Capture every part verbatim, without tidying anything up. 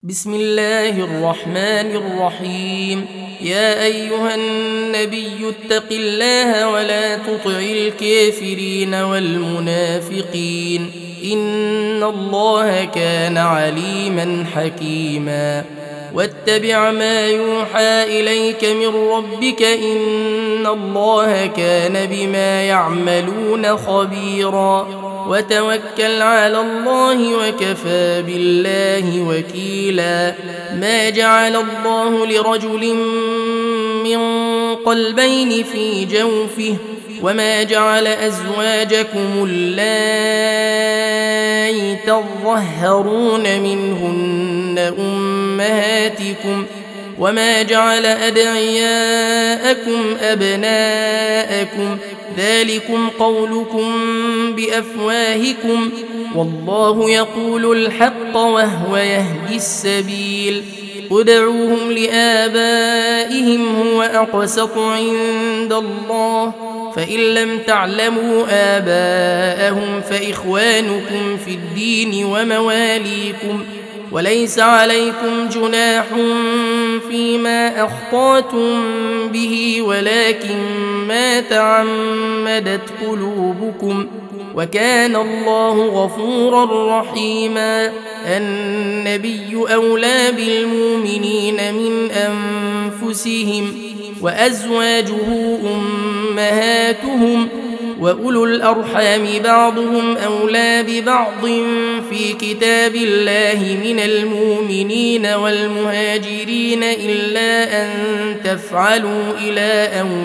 بسم الله الرحمن الرحيم. يا أيها النبي اتق الله ولا تطع الكافرين والمنافقين إن الله كان عليما حكيما. واتبع ما يوحى إليك من ربك إن الله كان بما يعملون خبيرا. وتوكل على الله وكفى بالله وكيلا. ما جعل الله لرجل من قلبين في جوفه وما جعل أزواجكم اللائي تظهرون منهن أمهاتكم وما جعل أدعياءكم أبناءكم ذلكم قولكم بأفواهكم والله يقول الحق وهو يهدي السبيل. ادعوهم لآبائهم هو أقسط عند الله فإن لم تعلموا آباءهم فإخوانكم في الدين ومواليكم وليس عليكم جناح فيما أخطأتم به ولكن ما تعمدت قلوبكم وكان الله غفورا رحيما. النبي أولى بالمؤمنين من أنفسهم وأزواجه أمهاتهم وأولو الأرحام بعضهم أولى ببعض في كتاب الله من المؤمنين والمهاجرين إلا أن تفعلوا إلى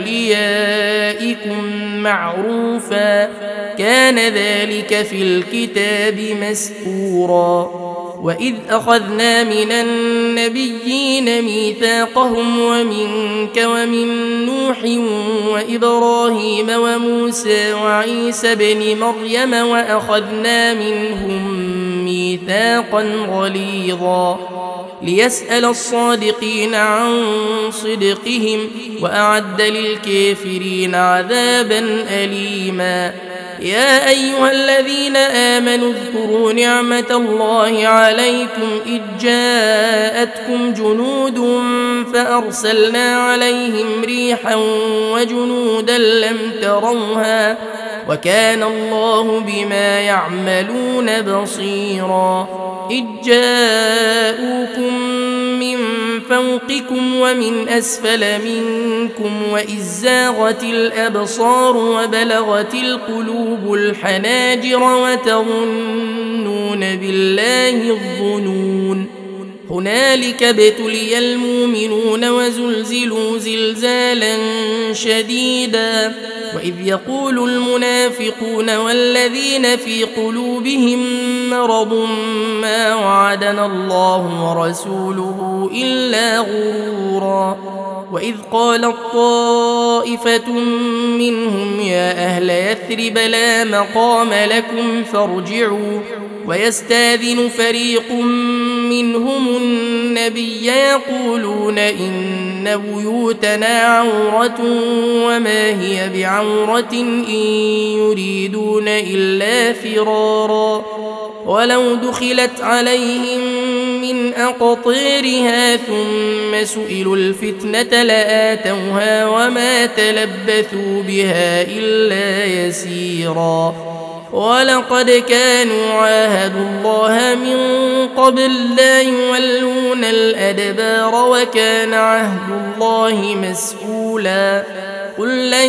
أوليائكم معروفا كان ذلك في الكتاب مسطورا. وإذ أخذنا من النبيين ميثاقهم ومنك ومن نوح وإبراهيم وموسى وعيسى بن مريم وأخذنا منهم ميثاقا غليظا ليسأل الصادقين عن صدقهم وأعد للكافرين عذابا أليما. يا أيها الذين آمنوا اذكروا نعمة الله عليكم إذ جاءتكم جنود فأرسلنا عليهم ريحا وجنودا لم تروها وكان الله بما يعملون بصيرا. إذ جاءوكم من فوقكم ومن أسفل منكم وإذ زاغت الأبصار وبلغت القلوب الحناجر وتظنون بالله الظنون. هنالك ابتلي المؤمنون وزلزلوا زلزالا شديدا. وإذ يقول المنافقون والذين في قلوبهم مرض ما وعدنا الله ورسوله إلا غرورا. وإذ قالت طائفة منهم يا أهل يثرب لا مقام لكم فارجعوا ويستاذن فريق منهم النبي يقولون إن بيوتنا عورة وما هي بعورة إن يريدون إلا فرارا ولو دخلت عليهم من أقطارها ثم سئلوا الفتنة لآتوها وما تلبثوا بها إلا يسيرا. ولقد كانوا عاهدوا الله من قبل لا يولون الأدبار وكان عهد الله مسؤولا. قل لن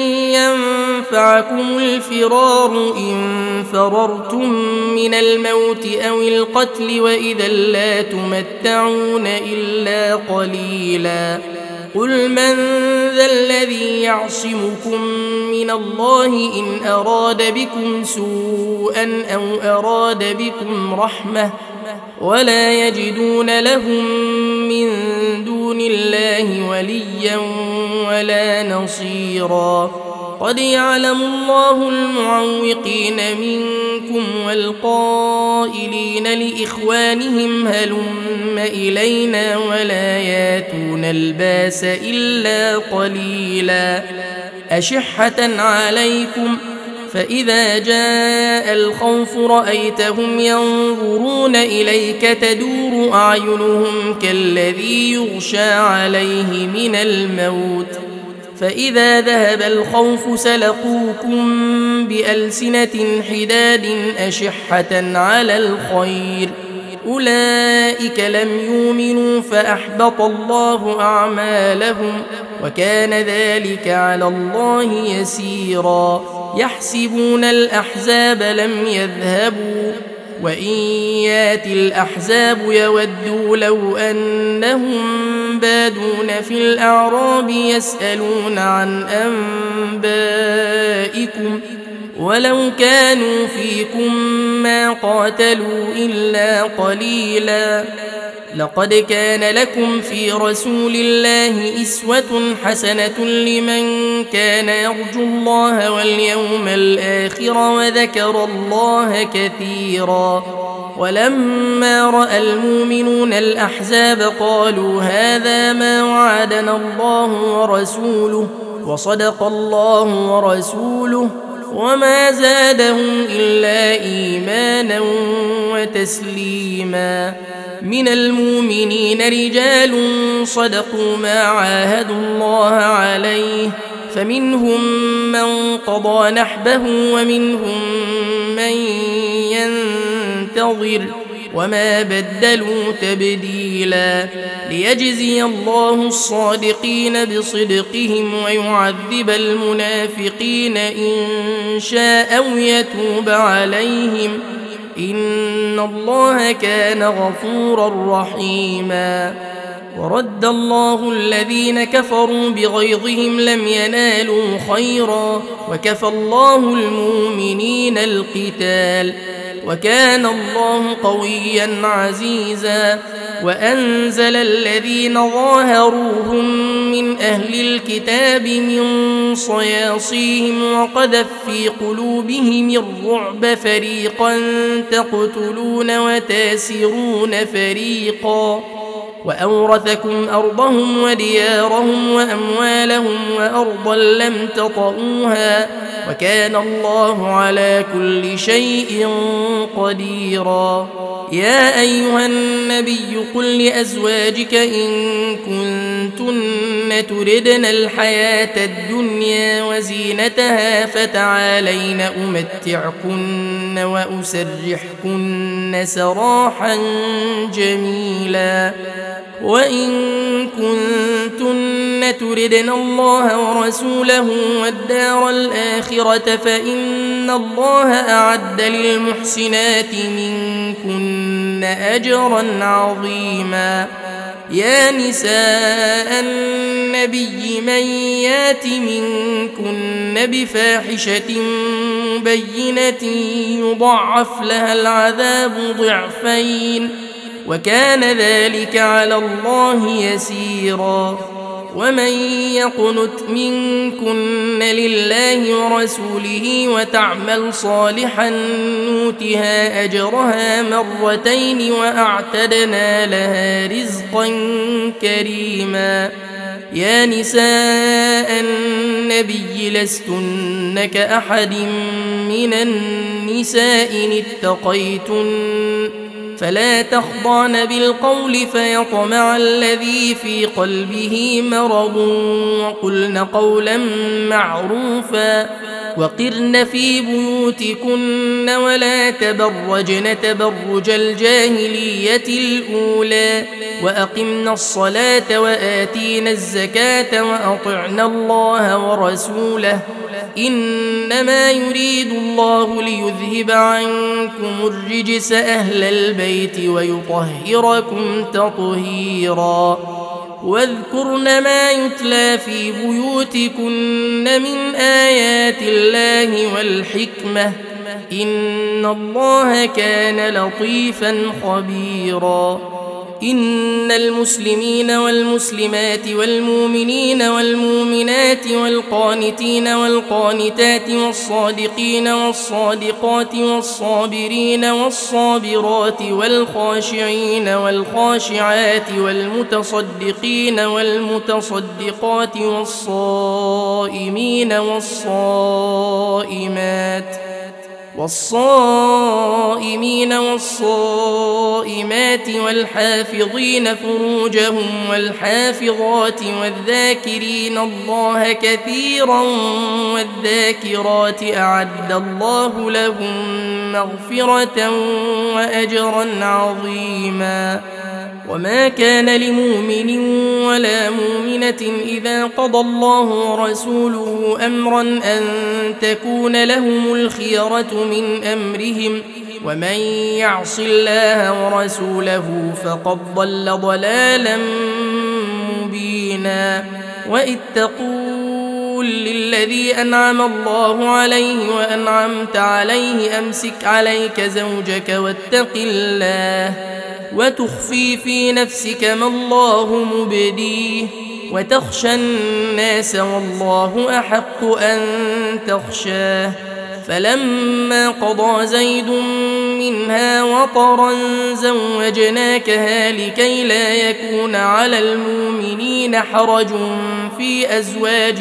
ينفعكم الفرار إن فررتم من الموت أو القتل وإذا لا تمتعون إلا قليلا. قل من ذا الذي يعصمكم من الله إن أراد بكم سوءا أو أراد بكم رحمة ولا يجدون لهم من دون الله وليا ولا نصيرا. قد يعلم الله المعوقين منكم والقائلين لإخوانهم هلم إلينا ولا ياتون الباس إلا قليلا. أشحة عليكم فإذا جاء الخوف رأيتهم ينظرون إليك تدور أعينهم كالذي يغشى عليه من الموت فإذا ذهب الخوف سلقوكم بألسنة حداد أشحة على الخير أولئك لم يؤمنوا فأحبط الله أعمالهم وكان ذلك على الله يسيرا يحسبون الأحزاب لم يذهبوا وإن يات الأحزاب يودوا لو أنهم بادون في الأعراب يسألون عن أنبائكم ولو كانوا فيكم ما قاتلوا إلا قليلا لقد كان لكم في رسول الله أسوة حسنة لمن كان يرجو الله واليوم الآخر وذكر الله كثيرا ولما رأى المؤمنون الأحزاب قالوا هذا ما وعدنا الله ورسوله وصدق الله ورسوله وما زادهم إلا إيمانا وتسليما من المؤمنين رجال صدقوا ما عاهدوا الله عليه فمنهم من قضى نحبه ومنهم من ينتظر وما بدلوا تبديلا ليجزي الله الصادقين بصدقهم ويعذب المنافقين إن شاء أو يتوب عليهم إن الله كان غفورا رحيما ورد الله الذين كفروا بغيظهم لم ينالوا خيرا وكفى الله المؤمنين القتال وكان الله قويا عزيزا وأنزل الذين ظاهروهم من أهل الكتاب من صياصيهم وقذف في قلوبهم الرعب فريقا تقتلون وتاسرون فريقا وأورثكم أرضهم وديارهم وأموالهم وأرضا لم تطئوها وكان الله على كل شيء قديرا يا أيها النبي قل لأزواجك إن كنتن تردن الحياة الدنيا وزينتها فتعالين أمتعكن وأسرحكن سراحا جميلا وإن كنتن تردن الله ورسوله والدار الآخرة فإن الله أعد للمحسنات منكن أجرا عظيما يا نساء النبي من يات منكن بفاحشة مبينة يضعف لها العذاب ضعفين وكان ذلك على الله يسيرا ومن يقنت منكن لله ورسوله وتعمل صالحا نوتها أجرها مرتين وأعتدنا لها رزقا كريما يا نساء النبي لستن كأحد من النساء إن اتقيتن فلا تخضعن بالقول فيطمع الذي في قلبه مرض وقلن قولا معروفا وقرن في بيوتكن ولا تبرجن تبرج الجاهلية الأولى وأقمنا الصلاة وآتينا الزكاة وأطعنا الله ورسوله إنما يريد الله ليذهب عنكم الرجس أهل البيت ويطهركم تطهيرا واذكرن ما يتلى في بيوتكن من آيات الله والحكمة إن الله كان لطيفا خبيرا إن المسلمين والمسلمات والمؤمنين والمؤمنات والقانتين والقانتات والصادقين والصادقات والصابرين والصابرات والخاشعين والخاشعات والمتصدقين والمتصدقات والصائمين والصائمات والصائمين والصائمات والحافظين فروجهم والحافظات والذاكرين الله كثيرا والذاكرات أعد الله لهم مغفرة وأجرا عظيما. وما كان لمؤمن ولا مؤمنة إذا قضى الله ورسوله أمرا أن تكون لهم الخيرة من أمرهم ومن يعص الله ورسوله فقد ضل ضلالا مبينا. وإذ تقول للذي أنعم الله عليه وأنعمت عليه أمسك عليك زوجك واتق الله وتخفي في نفسك ما الله مبديه وتخشى الناس والله أحق أن تخشاه فلما قضى زيد منها وطرا زوجناكها لكي لا يكون على المؤمنين حرج في أزواج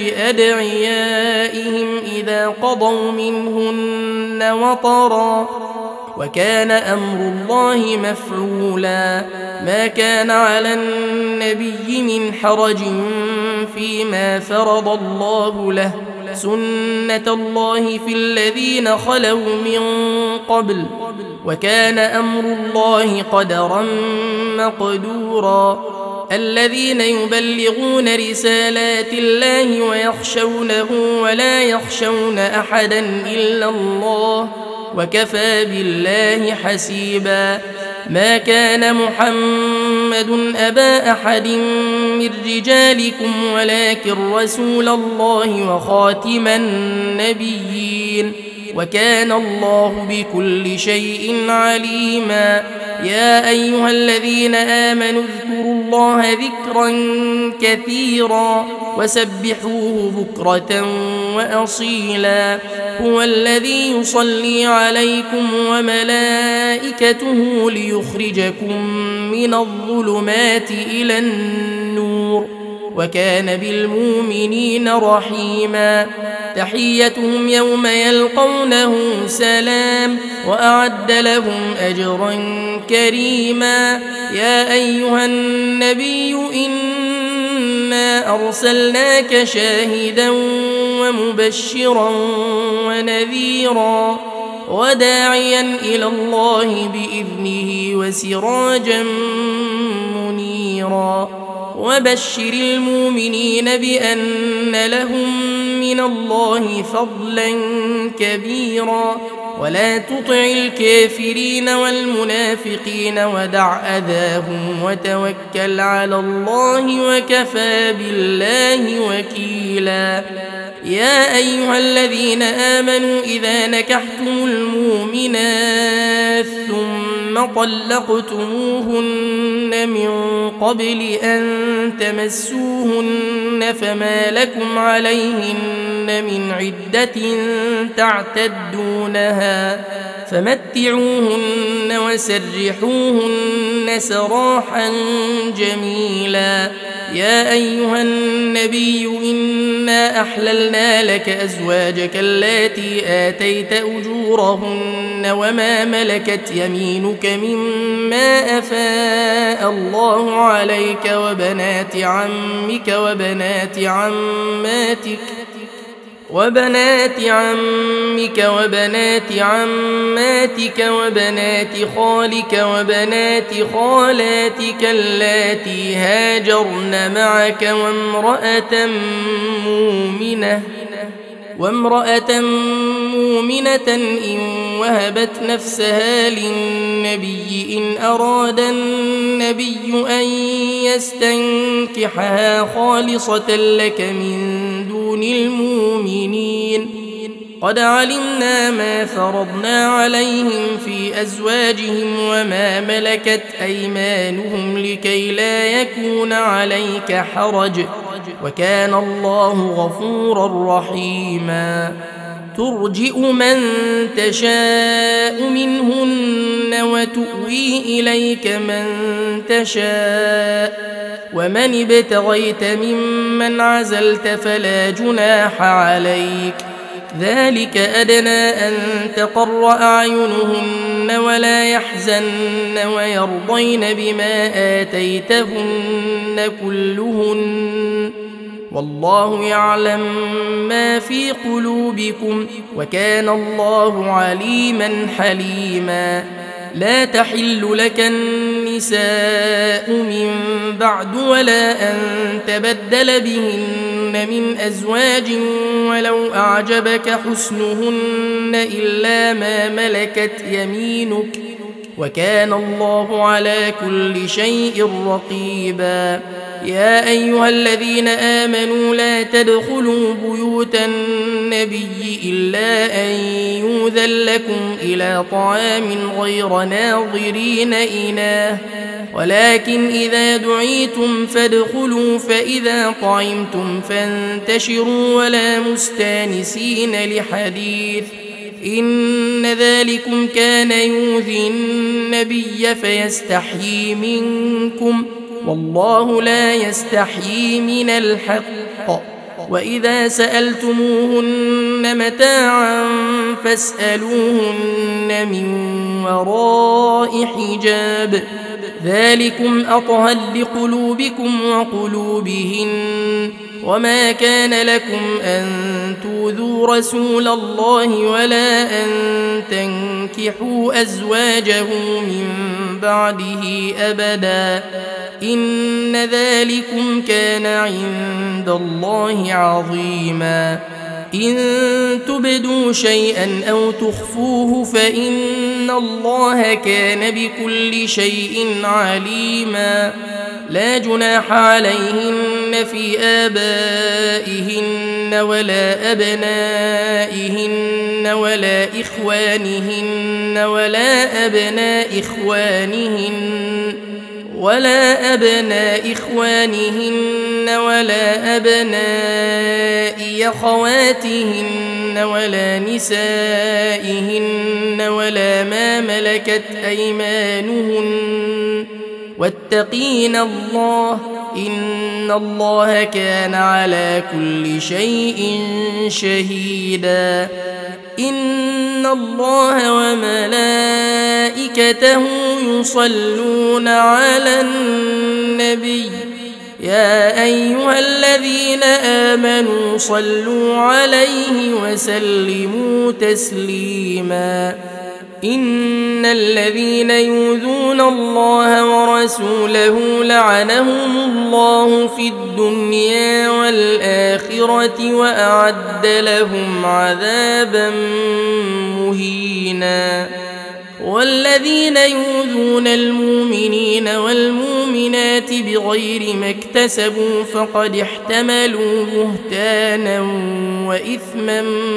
أدعيائهم إذا قضوا منهن وطرا وكان أمر الله مفعولا. ما كان على النبي من حرج فيما فرض الله له سنة الله في الذين خلوا من قبل وكان أمر الله قدرا مقدورا. الذين يبلغون رسالات الله ويخشونه ولا يخشون أحدا إلا الله وكفى بالله حسيبا. ما كان محمد أبا أحد من رجالكم ولكن رسول الله وخاتم النبيين وكان الله بكل شيء عليما. يا أيها الذين آمنوا اذكروا الله ذكرا كثيرا وسبحوه بكرة وأصيلا. هو الذي يصلي عليكم وملائكته ليخرجكم من الظلمات إلى النور وكان بالمؤمنين رحيما. تحيتهم يوم يلقونه سلام وأعد لهم أجرا كريما. يا أيها النبي إنا أرسلناك شاهدا ومبشرا ونذيرا وداعيا إلى الله بإذنه وسراجا منيرا. وبشر المؤمنين بأن لهم من الله فضلا كبيرا ولا تطع الكافرين والمنافقين ودع أذاهم وتوكل على الله وكفى بالله وكيلا. يا أيها الذين آمنوا إذا نكحتم المؤمنات ثم طلقتموهن من قبل أن تمسوهن فما لكم عليهن من عدة تعتدونها فمتعوهن وسرحوهن سراحا جميلا. يا أيها النبي إنا أحللنا لك أزواجك اللاتي آتيت أجورهن وما ملكت يمينك مما أفاء الله عليك وبنات عمك وبنات عماتك وبنات عمك وبنات عماتك وبنات خالك وبنات خالاتك اللاتي هاجرن معك وامرأة مؤمنة وامرأة مؤمنة إن وهبت نفسها للنبي إن أراد النبي أن يستنكحها خالصة لك من دون المؤمنين. قد علمنا ما فرضنا عليهم في أزواجهم وما ملكت أيمانهم لكي لا يكون عليك حرج وكان الله غفورا رحيما ترجئ من تشاء منهن وتؤوي إليك من تشاء ومن ابتغيت ممن عزلت فلا جناح عليك ذلك أدنى أن تقر أعينهن ولا يحزن ويرضين بما آتيتهن كلهن والله يعلم ما في قلوبكم وكان الله عليما حليما لا تحل لك النساء من بعد ولا أن تبدل بهن من أزواج ولو أعجبك حسنهن إلا ما ملكت يمينك وكان الله على كل شيء رقيبا يا أيها الذين آمنوا لا تدخلوا بيوت النبي إلا أن يؤذن لكم إلى طعام غير ناظرين إناه ولكن إذا دعيتم فادخلوا فإذا طعمتم فانتشروا ولا مستانسين لحديث إن ذلكم كان يؤذي النبي فيستحيي منكم والله لا يستحيي من الحق وإذا سألتموهن متاعا فاسألوهن من وراء حجاب ذلكم أطهر لقلوبكم وقلوبهن وما كان لكم أن تؤذوا رسول الله ولا أن تنكحوا أزواجه من بعده أبدا إن ذلكم كان عند الله عظيما إن تبدوا شيئا أو تخفوه فإن الله كان بكل شيء عليما لا جناح عليهن في آبائهن ولا أبنائهن ولا إخوانهن ولا أبناء إخوانهن ولا أبناء إخوانهن ولا أبناء أخواتهن ولا نسائهن ولا ما ملكت أيمانهن واتقين الله إن الله كان على كل شيء شهيدا إن الله وملائكته يصلون على النبي يا أيها الذين آمنوا صلوا عليه وسلموا تسليما إن الذين يؤذون الله ورسوله لعنهم الله في الدنيا والآخرة وأعد لهم عذابا مهينا والذين يؤذون المؤمنين والمؤمنات بغير ما اكتسبوا فقد احتملوا بهتانا وإثما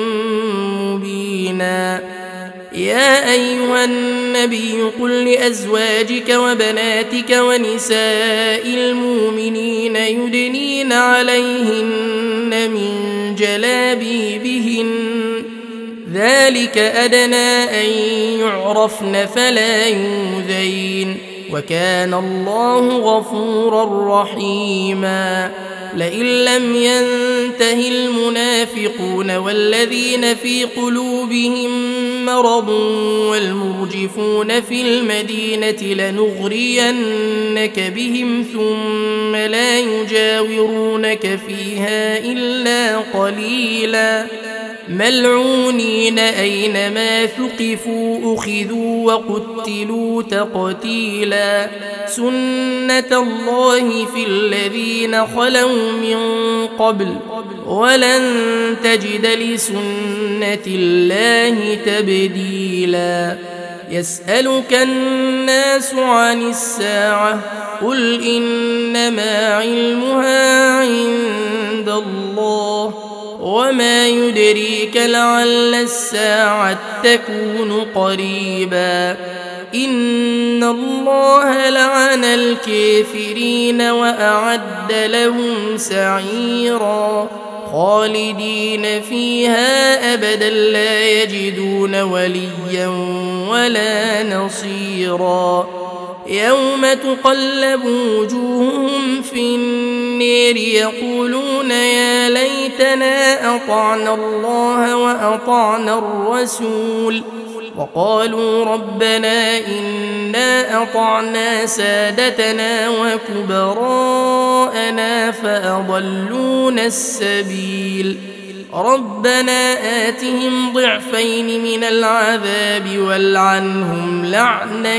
مبينا يا أيها النبي قل لأزواجك وبناتك ونساء المؤمنين يدنين عليهن من جلابيبهن ذلك أدنى أن يعرفن فلا يؤذين وكان الله غفورا رحيما لئن لم ينته المنافقون والذين في قلوبهم مرض والمرجفون في المدينة لنغرينك بهم ثم لا يجاورونك فيها إلا قليلا ملعونين أينما ثقفوا أخذوا وقتلوا تقتيلا سنة الله في الذين خلوا من قبل ولن تجد لسنة الله تبديلا يسألك الناس عن الساعة قل إنما علمها عند الله وما وما يدريك لعل الساعة تكون قريبا إن الله لعن الكافرين وأعد لهم سعيرا خالدين فيها أبدا لا يجدون وليا ولا نصيرا يوم تقلب وجوههم في النير يقولون يا ليتنا أطعنا الله وأطعنا الرسول وقالوا ربنا إنا أطعنا سادتنا وكبراءنا فأضلونا السبيل ربنا آتهم ضعفين من العذاب والعنهم لعنا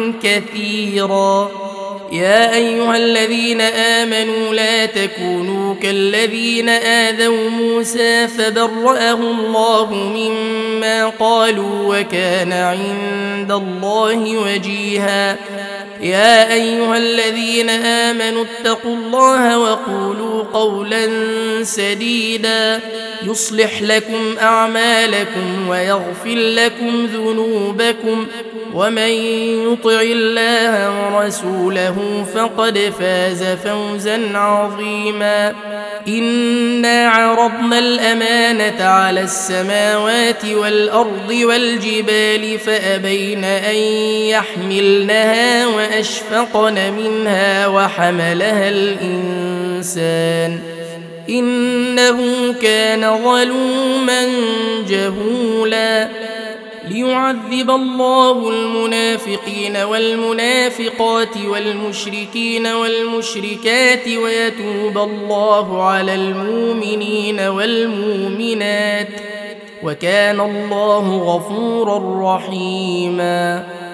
كثيرا يا أيها الذين آمنوا لا تكونوا كالذين آذوا موسى فبرأه الله مما قالوا وكان عند الله وجيها يا أيها الذين آمنوا اتقوا الله وقولوا قولا سديدا يصلح لكم أعمالكم ويغفر لكم ذنوبكم ومن يطع الله ورسوله فقد فاز فوزا عظيما إنا عرضنا الأمانة على السماوات والأرض والجبال فأبين أن يحملنها وأشفقن منها وحملها الإنسان إنه كان ظلوما جهولا ليعذب الله المنافقين والمنافقات والمشركين والمشركات ويتوب الله على المؤمنين والمؤمنات وكان الله غفورا رحيما